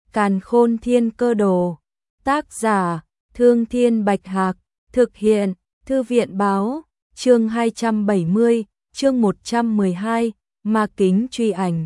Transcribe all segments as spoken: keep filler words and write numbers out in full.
Càn Khôn Thiên Cơ Đồ. Tác giả: Thương Thiên Bạch Hạc. Thực hiện: Thư viện Báo. Chương hai trăm bảy mươi, chương một trăm mười hai, Ma Kính Truy Ảnh.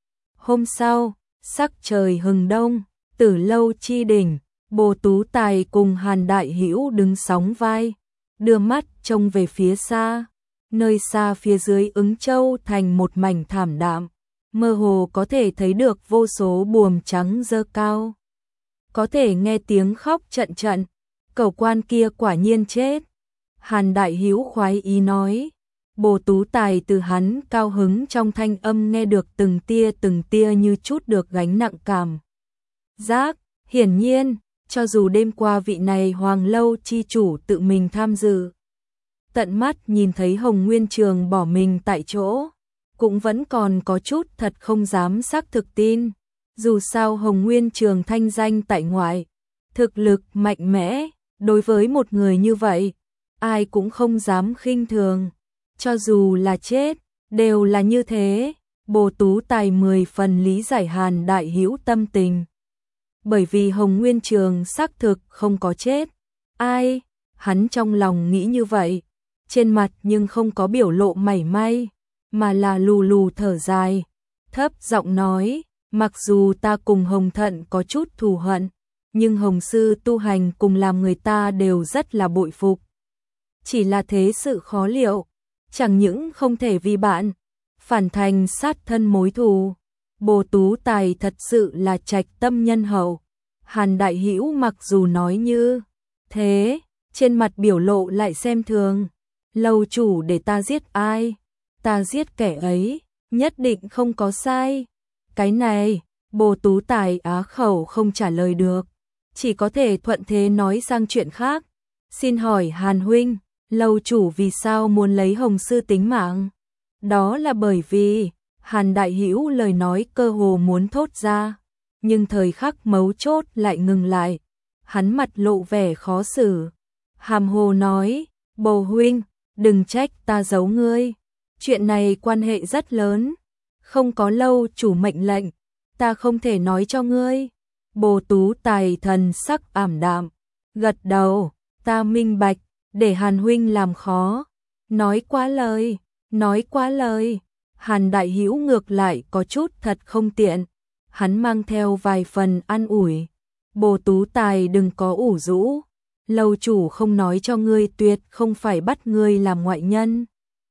Hôm sau, sắc trời hừng đông, Tử Lâu chi đỉnh, Bồ Tú Tài cùng Hàn Đại Hữu đứng sóng vai, đưa mắt trông về phía xa. Nơi xa phía dưới Ứng Châu thành một mảnh thảm đạm, mơ hồ có thể thấy được vô số buồm trắng dơ cao. Có thể nghe tiếng khóc trận trận, cẩu quan kia quả nhiên chết. Hàn Đại Hữu khoái ý nói. Bồ Tú Tài từ hắn cao hứng trong thanh âm nghe được từng tia từng tia như chút được gánh nặng cảm giác. Hiển nhiên, cho dù đêm qua vị này Hoàng Lâu chi chủ tự mình tham dự, tận mắt nhìn thấy Hồng Nguyên Trường bỏ mình tại chỗ, cũng vẫn còn có chút thật không dám xác thực tin. Dù sao Hồng Nguyên Trường thanh danh tại ngoại, thực lực mạnh mẽ, đối với một người như vậy, ai cũng không dám khinh thường. Cho dù là chết, đều là như thế. Bồ Tú Tài mười phần lý giải Hàn Đại Hữu tâm tình. Bởi vì Hồng Nguyên Trường xác thực không có chết. Ai? Hắn trong lòng nghĩ như vậy, trên mặt nhưng không có biểu lộ mảy may, mà là lù lù thở dài, thấp giọng nói, mặc dù ta cùng Hồng Thận có chút thù hận, nhưng Hồng Sư tu hành cùng làm người ta đều rất là bội phục. Chỉ là thế sự khó liệu, chẳng những không thể vì bạn phản thành sát thân mối thù. Bồ Tú Tài thật sự là trạch tâm nhân hậu. Hàn Đại Hữu mặc dù nói như thế, trên mặt biểu lộ lại xem thường. Lâu chủ để ta giết ai? Ta giết kẻ ấy, nhất định không có sai. Cái này, Bồ Tú Tài á khẩu không trả lời được, chỉ có thể thuận thế nói sang chuyện khác. Xin hỏi Hàn huynh, lâu chủ vì sao muốn lấy Hồng Sư tính mạng? Đó là bởi vì, Hàn Đại Hữu lời nói cơ hồ muốn thốt ra, nhưng thời khắc mấu chốt lại ngừng lại. Hắn mặt lộ vẻ khó xử, hàm hồ nói, Bồ huynh, đừng trách ta giấu ngươi. Chuyện này quan hệ rất lớn, không có lâu chủ mệnh lệnh, ta không thể nói cho ngươi. Bồ Tú Tài thần sắc ảm đạm, gật đầu, ta minh bạch, để Hàn huynh làm khó. Nói quá lời, nói quá lời. Hàn Đại Hữu ngược lại có chút thật không tiện, hắn mang theo vài phần an ủi. Bồ Tú Tài đừng có ủ rũ, lâu chủ không nói cho ngươi tuyệt không phải bắt ngươi làm ngoại nhân.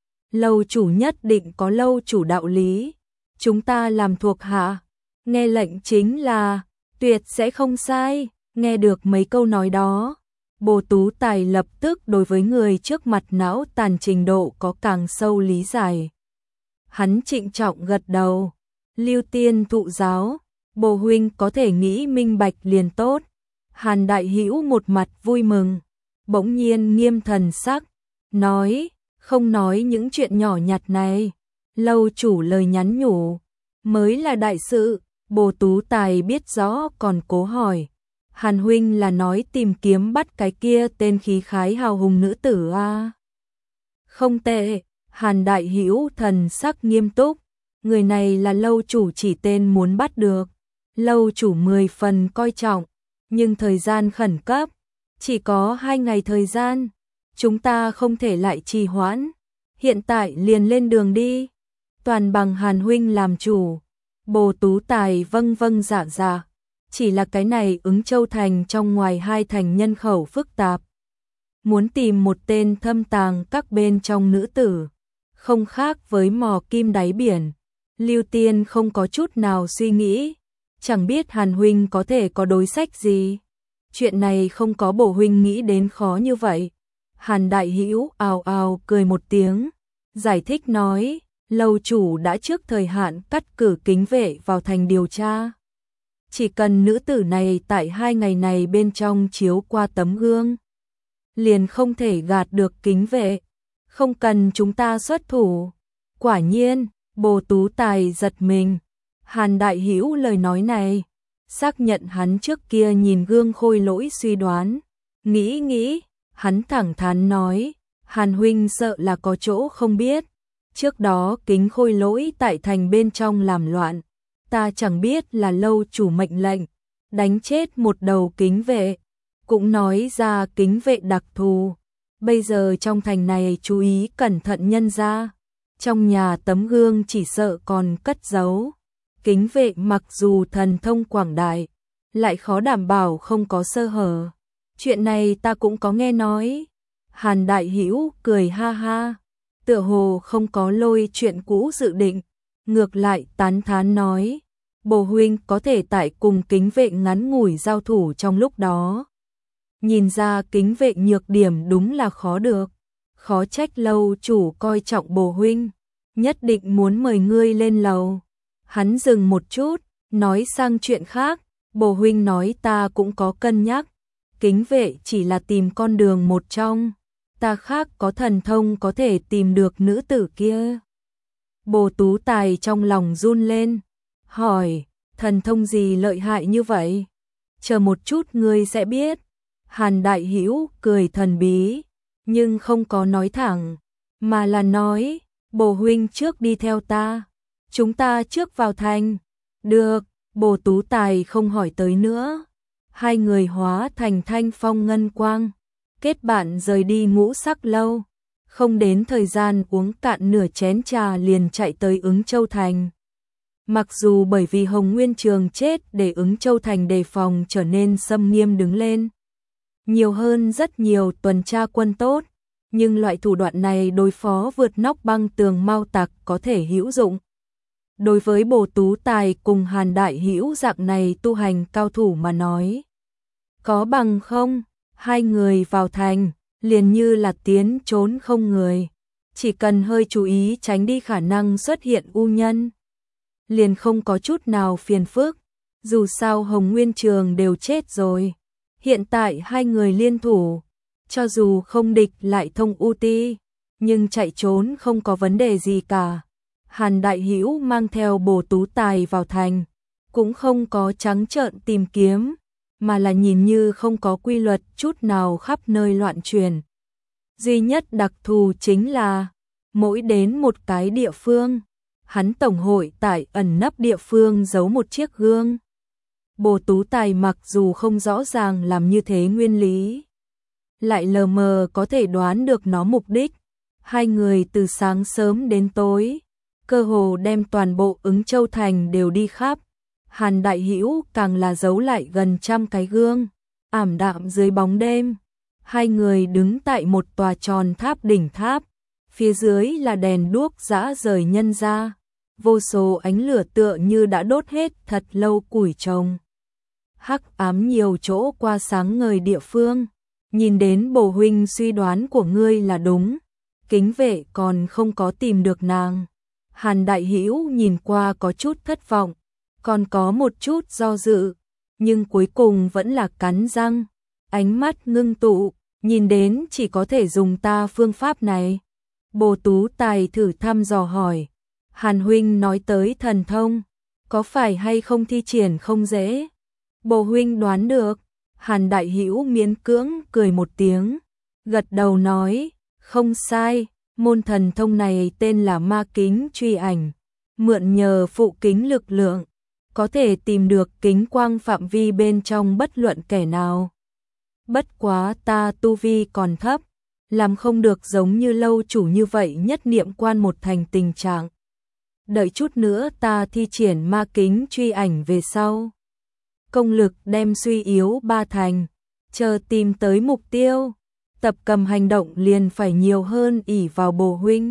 Lâu chủ nhất định có lâu chủ đạo lý, chúng ta làm thuộc hạ, nghe lệnh chính là, tuyệt sẽ không sai. Nghe được mấy câu nói đó, Bồ Tú Tài lập tức đối với người trước mặt não tàn trình độ có càng sâu lý giải. Hắn trịnh trọng gật đầu, Lưu Tiên thụ giáo, Bồ huynh có thể nghĩ minh bạch liền tốt. Hàn Đại Hữu một mặt vui mừng, bỗng nhiên nghiêm thần sắc, nói, không nói những chuyện nhỏ nhặt này, lâu chủ lời nhắn nhủ mới là đại sự. Bồ Tú Tài biết rõ còn cố hỏi, Hàn huynh là nói tìm kiếm bắt cái kia tên khí khái hào hùng nữ tử à? Không tệ. Hàn Đại Hữu thần sắc nghiêm túc, người này là lâu chủ chỉ tên muốn bắt được. Lâu chủ mười phần coi trọng, nhưng thời gian khẩn cấp, chỉ có hai ngày thời gian, chúng ta không thể lại trì hoãn, hiện tại liền lên đường đi, toàn bằng Hàn huynh làm chủ. Bồ Tú Tài vâng vâng dạ dạ, chỉ là cái này Ứng Châu thành trong ngoài hai thành nhân khẩu phức tạp, muốn tìm một tên thâm tàng các bên trong nữ tử, không khác với mò kim đáy biển. Lưu Tiên không có chút nào suy nghĩ, chẳng biết Hàn huynh có thể có đối sách gì. Chuyện này không có Bồ huynh nghĩ đến khó như vậy. Hàn Đại Hữu ào ào cười một tiếng, giải thích nói, lâu chủ đã trước thời hạn cắt cử kính vệ vào thành điều tra. Chỉ cần nữ tử này tại hai ngày này bên trong chiếu qua tấm gương, liền không thể gạt được kính vệ, không cần chúng ta xuất thủ. Quả nhiên, Bồ Tú Tài giật mình. Hàn Đại Hữu lời nói này, xác nhận hắn trước kia nhìn gương khôi lỗi suy đoán. Nghĩ nghĩ, hắn thẳng thắn nói, Hàn huynh sợ là có chỗ không biết. Trước đó kính khôi lỗi tại thành bên trong làm loạn, ta chẳng biết là lâu chủ mệnh lệnh, đánh chết một đầu kính vệ, cũng nói ra kính vệ đặc thù. Bây giờ trong thành này chú ý cẩn thận nhân ra, trong nhà tấm gương chỉ sợ còn cất giấu. Kính vệ mặc dù thần thông quảng đại, lại khó đảm bảo không có sơ hở. Chuyện này ta cũng có nghe nói. Hàn Đại Hữu cười ha ha, tựa hồ không có lôi chuyện cũ dự định, ngược lại tán thán nói, Bồ huynh có thể tại cùng kính vệ ngắn ngủi giao thủ trong lúc đó. Nhìn ra kính vệ nhược điểm đúng là khó được, khó trách lâu chủ coi trọng Bồ huynh, nhất định muốn mời ngươi lên lầu. Hắn dừng một chút, nói sang chuyện khác, Bồ huynh nói ta cũng có cân nhắc, kính vệ chỉ là tìm con đường một trong, ta khác có thần thông có thể tìm được nữ tử kia. Bồ Tú Tài trong lòng run lên, hỏi, thần thông gì lợi hại như vậy? Chờ một chút ngươi sẽ biết. Hàn Đại Hữu cười thần bí, nhưng không có nói thẳng, mà là nói, Bồ huynh trước đi theo ta, chúng ta trước vào thành. Được, Bồ Tú Tài không hỏi tới nữa. Hai người hóa thành thanh phong ngân quang, kết bạn rời đi Ngũ Sắc lâu. Không đến thời gian uống cạn nửa chén trà liền chạy tới Ứng Châu thành. Mặc dù bởi vì Hồng Nguyên Trường chết để Ứng Châu thành đề phòng trở nên xâm nghiêm đứng lên, nhiều hơn rất nhiều tuần tra quân tốt, nhưng loại thủ đoạn này đối phó vượt nóc băng tường Mao tặc có thể hữu dụng. Đối với Bồ Tú Tài cùng Hàn Đại Hữu dạng này tu hành cao thủ mà nói, có bằng không, hai người vào thành, liền như là tiến trốn không người, chỉ cần hơi chú ý tránh đi khả năng xuất hiện u nhân, liền không có chút nào phiền phức. Dù sao Hồng Nguyên Trường đều chết rồi, hiện tại hai người liên thủ, cho dù không địch lại thông u ti, nhưng chạy trốn không có vấn đề gì cả. Hàn Đại Hữu mang theo Bồ Tú Tài vào thành, cũng không có trắng trợn tìm kiếm, mà là nhìn như không có quy luật chút nào khắp nơi loạn truyền. Duy nhất đặc thù chính là, mỗi đến một cái địa phương, hắn tổng hội tại ẩn nấp địa phương giấu một chiếc gương. Bồ Tú Tài mặc dù không rõ ràng làm như thế nguyên lý, lại lờ mờ có thể đoán được nó mục đích. Hai người từ sáng sớm đến tối, cơ hồ đem toàn bộ Ứng Châu thành đều đi khắp. Hàn Đại Hữu càng là giấu lại gần trăm cái gương, ảm đạm dưới bóng đêm. Hai người đứng tại một tòa tròn tháp đỉnh tháp, phía dưới là đèn đuốc rã rời nhân ra, vô số ánh lửa tựa như đã đốt hết thật lâu củi trồng. Hắc ám nhiều chỗ qua sáng ngời địa phương, nhìn đến Bồ huynh suy đoán của ngươi là đúng, kính vệ còn không có tìm được nàng. Hàn Đại Hữu nhìn qua có chút thất vọng, còn có một chút do dự, nhưng cuối cùng vẫn là cắn răng, ánh mắt ngưng tụ, nhìn đến chỉ có thể dùng ta phương pháp này. Bồ Tú Tài thử thăm dò hỏi, Hàn huynh nói tới thần thông, có phải hay không thi triển không dễ? Bồ huynh đoán được. Hàn Đại Hữu miễn cưỡng cười một tiếng, gật đầu nói, không sai, môn thần thông này tên là Ma Kính Truy Ảnh, mượn nhờ phụ kính lực lượng, có thể tìm được kính quang phạm vi bên trong bất luận kẻ nào. Bất quá ta tu vi còn thấp, làm không được giống như lâu chủ như vậy nhất niệm quan một thành tình trạng. Đợi chút nữa ta thi triển Ma Kính Truy Ảnh về sau, công lực đem suy yếu ba thành, chờ tìm tới mục tiêu, tập cầm hành động liền phải nhiều hơn ỷ vào Bồ huynh.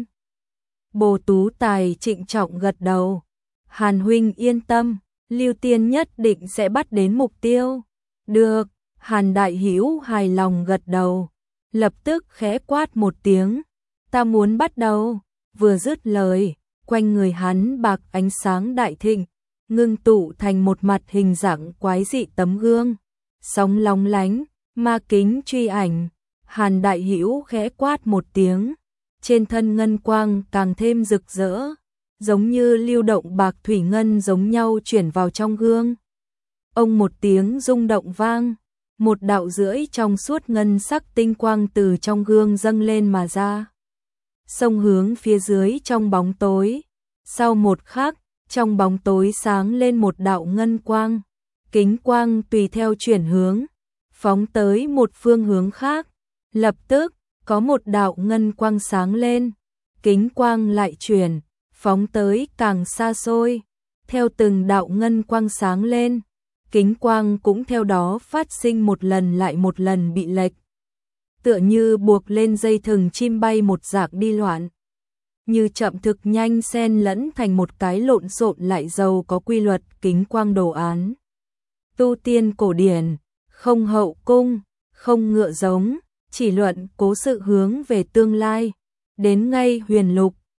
Bồ Tú Tài trịnh trọng gật đầu, Hàn huynh yên tâm, Lưu Tiên nhất định sẽ bắt đến mục tiêu. Được, Hàn Đại Hữu hài lòng gật đầu, lập tức khẽ quát một tiếng, ta muốn bắt đầu. Vừa dứt lời, quanh người hắn bạc ánh sáng đại thịnh, ngưng tụ thành một mặt hình dạng quái dị tấm gương, sóng lóng lánh, Ma Kính Truy Ảnh. Hàn Đại Hữu khẽ quát một tiếng, trên thân ngân quang càng thêm rực rỡ, giống như lưu động bạc thủy ngân giống nhau chuyển vào trong gương. Ông một tiếng rung động vang, một đạo rưỡi trong suốt ngân sắc tinh quang từ trong gương dâng lên mà ra, xông hướng phía dưới trong bóng tối. Sau một khắc, trong bóng tối sáng lên một đạo ngân quang, kính quang tùy theo chuyển hướng, phóng tới một phương hướng khác, lập tức có một đạo ngân quang sáng lên, kính quang lại chuyển, phóng tới càng xa xôi, theo từng đạo ngân quang sáng lên, kính quang cũng theo đó phát sinh một lần lại một lần bị lệch, tựa như buộc lên dây thừng chim bay một dạng đi loạn, như chậm thực nhanh xen lẫn thành một cái lộn xộn lại giàu có quy luật kính quang đồ án. Tu tiên cổ điển, không hậu cung, không ngựa giống, chỉ luận cố sự hướng về tương lai, đến ngay huyền lục,